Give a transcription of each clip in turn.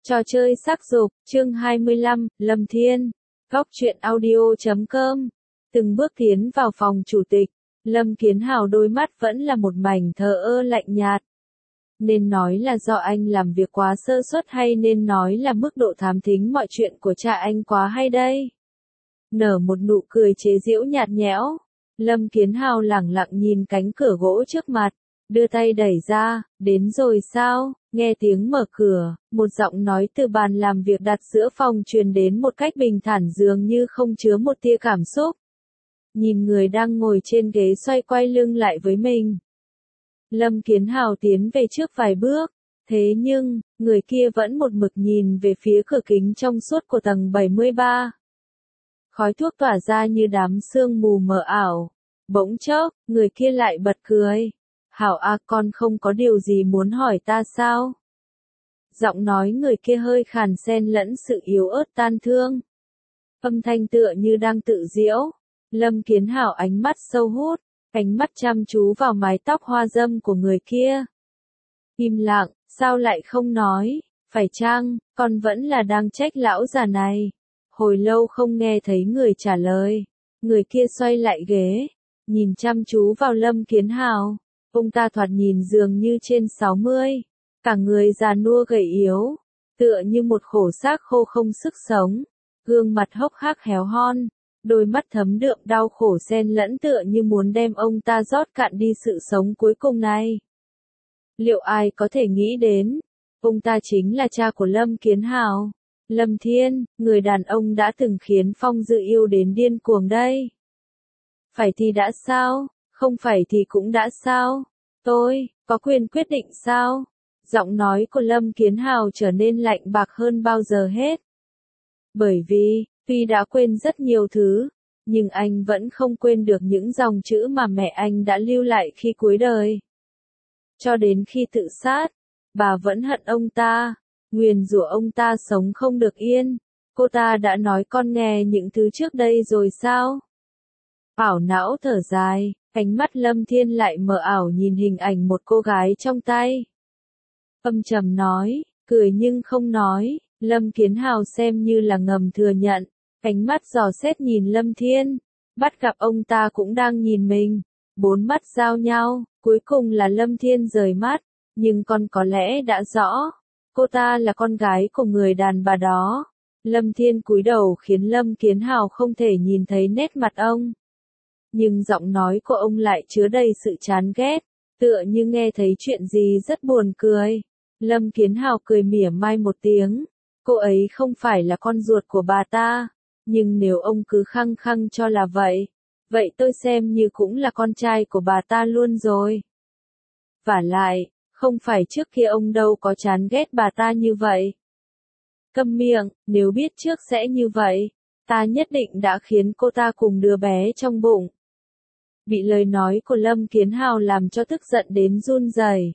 Trò chơi sắc dục, chương 25, Lâm Thiên. Góc truyện audio.com. Từng bước tiến vào phòng chủ tịch, Lâm Kiến Hào đôi mắt vẫn là một mảnh thờ ơ lạnh nhạt. Nên nói là do anh làm việc quá sơ suất hay nên nói là mức độ thám thính mọi chuyện của cha anh quá hay đây? Nở một nụ cười chế giễu nhạt nhẽo, Lâm Kiến Hào lẳng lặng nhìn cánh cửa gỗ trước mặt, đưa tay đẩy ra, đến rồi sao? Nghe tiếng mở cửa, một giọng nói từ bàn làm việc đặt giữa phòng truyền đến một cách bình thản dường như không chứa một tia cảm xúc. Nhìn người đang ngồi trên ghế xoay quay lưng lại với mình. Lâm Kiến Hào tiến về trước vài bước, thế nhưng, người kia vẫn một mực nhìn về phía cửa kính trong suốt của tầng 73. Khói thuốc tỏa ra như đám sương mù mờ ảo. Bỗng chốc, người kia lại bật cười. Hảo à, con không có điều gì muốn hỏi ta sao? Giọng nói người kia hơi khàn xen lẫn sự yếu ớt tan thương. Âm thanh tựa như đang tự giễu. Lâm Kiến Hào ánh mắt sâu hút, ánh mắt chăm chú vào mái tóc hoa dâm của người kia. Im lặng, sao lại không nói? Phải chăng, con vẫn là đang trách lão già này? Hồi lâu không nghe thấy người trả lời. Người kia xoay lại ghế, nhìn chăm chú vào Lâm Kiến Hào. Ông ta thoạt nhìn dường như trên 60, cả người già nua gầy yếu, tựa như một khổ xác khô không sức sống, gương mặt hốc hác héo hon, đôi mắt thấm đượm đau khổ xen lẫn tựa như muốn đem ông ta rót cạn đi sự sống cuối cùng này. Liệu ai có thể nghĩ đến, ông ta chính là cha của Lâm Kiến Hào, Lâm Thiên, người đàn ông đã từng khiến Phong Dư yêu đến điên cuồng đây. Phải thì đã sao? Không phải thì cũng đã sao? Tôi, có quyền quyết định sao? Giọng nói của Lâm Kiến Hào trở nên lạnh bạc hơn bao giờ hết. Bởi vì, tuy đã quên rất nhiều thứ, nhưng anh vẫn không quên được những dòng chữ mà mẹ anh đã lưu lại khi cuối đời. Cho đến khi tự sát, bà vẫn hận ông ta, nguyền rủa ông ta sống không được yên. Cô ta đã nói con nghe những thứ trước đây rồi sao? Ảo não thở dài, ánh mắt Lâm Thiên lại mờ ảo nhìn hình ảnh một cô gái trong tay. Âm trầm nói, cười nhưng không nói, Lâm Kiến Hào xem như là ngầm thừa nhận, ánh mắt dò xét nhìn Lâm Thiên, bắt gặp ông ta cũng đang nhìn mình, bốn mắt giao nhau, cuối cùng là Lâm Thiên rời mắt, nhưng con có lẽ đã rõ, cô ta là con gái của người đàn bà đó. Lâm Thiên cúi đầu khiến Lâm Kiến Hào không thể nhìn thấy nét mặt ông. Nhưng giọng nói của ông lại chứa đầy sự chán ghét, tựa như nghe thấy chuyện gì rất buồn cười. Lâm Kiến Hào cười mỉa mai một tiếng, cô ấy không phải là con ruột của bà ta, nhưng nếu ông cứ khăng khăng cho là vậy, vậy tôi xem như cũng là con trai của bà ta luôn rồi. Vả lại, không phải trước kia ông đâu có chán ghét bà ta như vậy. Câm miệng, nếu biết trước sẽ như vậy, ta nhất định đã khiến cô ta cùng đứa bé trong bụng. Bị lời nói của Lâm Kiến Hào làm cho tức giận đến run rẩy.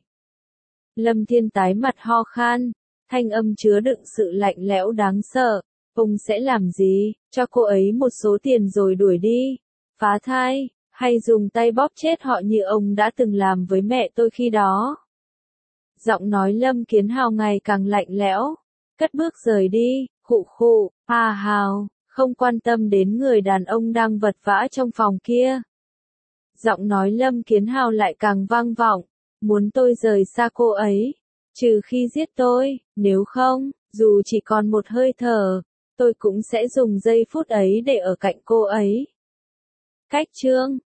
Lâm Thiên tái mặt ho khan, thanh âm chứa đựng sự lạnh lẽo đáng sợ. Ông sẽ làm gì? Cho cô ấy một số tiền rồi đuổi đi? Phá thai? Hay dùng tay bóp chết họ như ông đã từng làm với mẹ tôi khi đó? Giọng nói Lâm Kiến Hào ngày càng lạnh lẽo. Cất bước rời đi, khụ khụ, Hà Hào, không quan tâm đến người đàn ông đang vật vã trong phòng kia. Giọng nói Lâm Kiến Hào lại càng vang vọng, muốn tôi rời xa cô ấy, trừ khi giết tôi, nếu không, dù chỉ còn một hơi thở, tôi cũng sẽ dùng giây phút ấy để ở cạnh cô ấy. Cách chương